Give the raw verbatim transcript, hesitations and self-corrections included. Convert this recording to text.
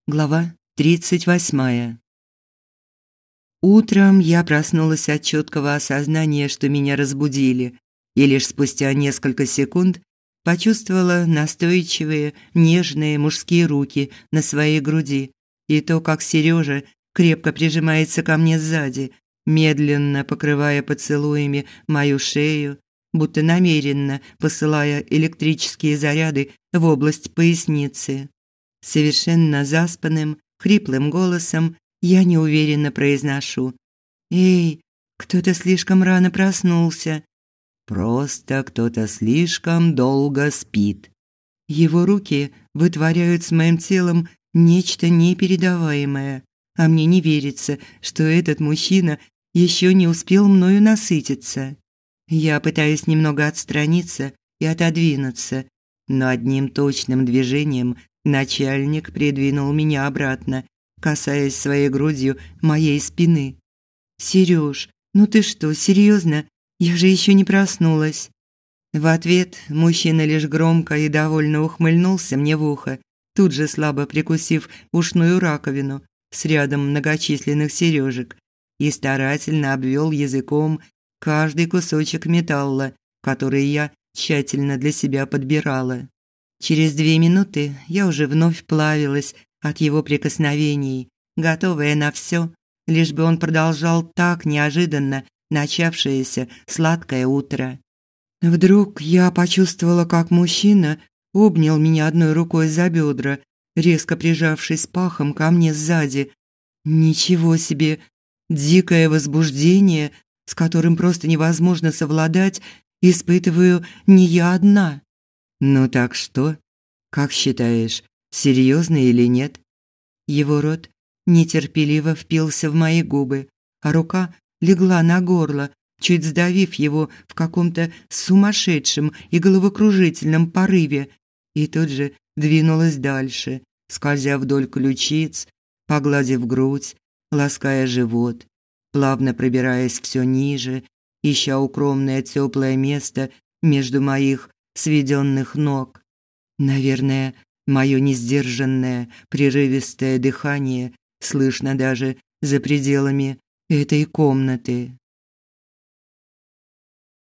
Глава тридцать восьмая. Утром я проснулась от четкого осознания, что меня разбудили, и лишь спустя несколько секунд почувствовала настойчивые, нежные мужские руки на своей груди и то, как Сережа крепко прижимается ко мне сзади, медленно покрывая поцелуями мою шею, будто намеренно посылая электрические заряды в область поясницы. Совершенно заспанным, хриплым голосом я неуверенно произношу: «Эй, кто-то слишком рано проснулся». «Просто кто-то слишком долго спит». Его руки вытворяют с моим телом нечто непередаваемое, а мне не верится, что этот мужчина еще не успел мною насытиться. Я пытаюсь немного отстраниться и отодвинуться, но одним точным движением начальник придвинул меня обратно, касаясь своей грудью моей спины. «Серёж, ну ты что, серьезно? Я же еще не проснулась». В ответ мужчина лишь громко и довольно ухмыльнулся мне в ухо, тут же слабо прикусив ушную раковину с рядом многочисленных сережек, и старательно обвел языком каждый кусочек металла, который я тщательно для себя подбирала. Через две минуты я уже вновь плавилась от его прикосновений, готовая на все, лишь бы он продолжал так неожиданно начавшееся сладкое утро. Вдруг я почувствовала, как мужчина обнял меня одной рукой за бедра, резко прижавшись пахом ко мне сзади. Ничего себе! Дикое возбуждение, с которым просто невозможно совладать, испытываю не я одна. «Ну так что? Как считаешь, серьезно или нет?» Его рот нетерпеливо впился в мои губы, а рука легла на горло, чуть сдавив его в каком-то сумасшедшем и головокружительном порыве, и тут же двинулась дальше, скользя вдоль ключиц, погладив грудь, лаская живот, плавно пробираясь все ниже, ища укромное теплое место между моих сведенных ног. Наверное, мое несдержанное, прерывистое дыхание слышно даже за пределами этой комнаты.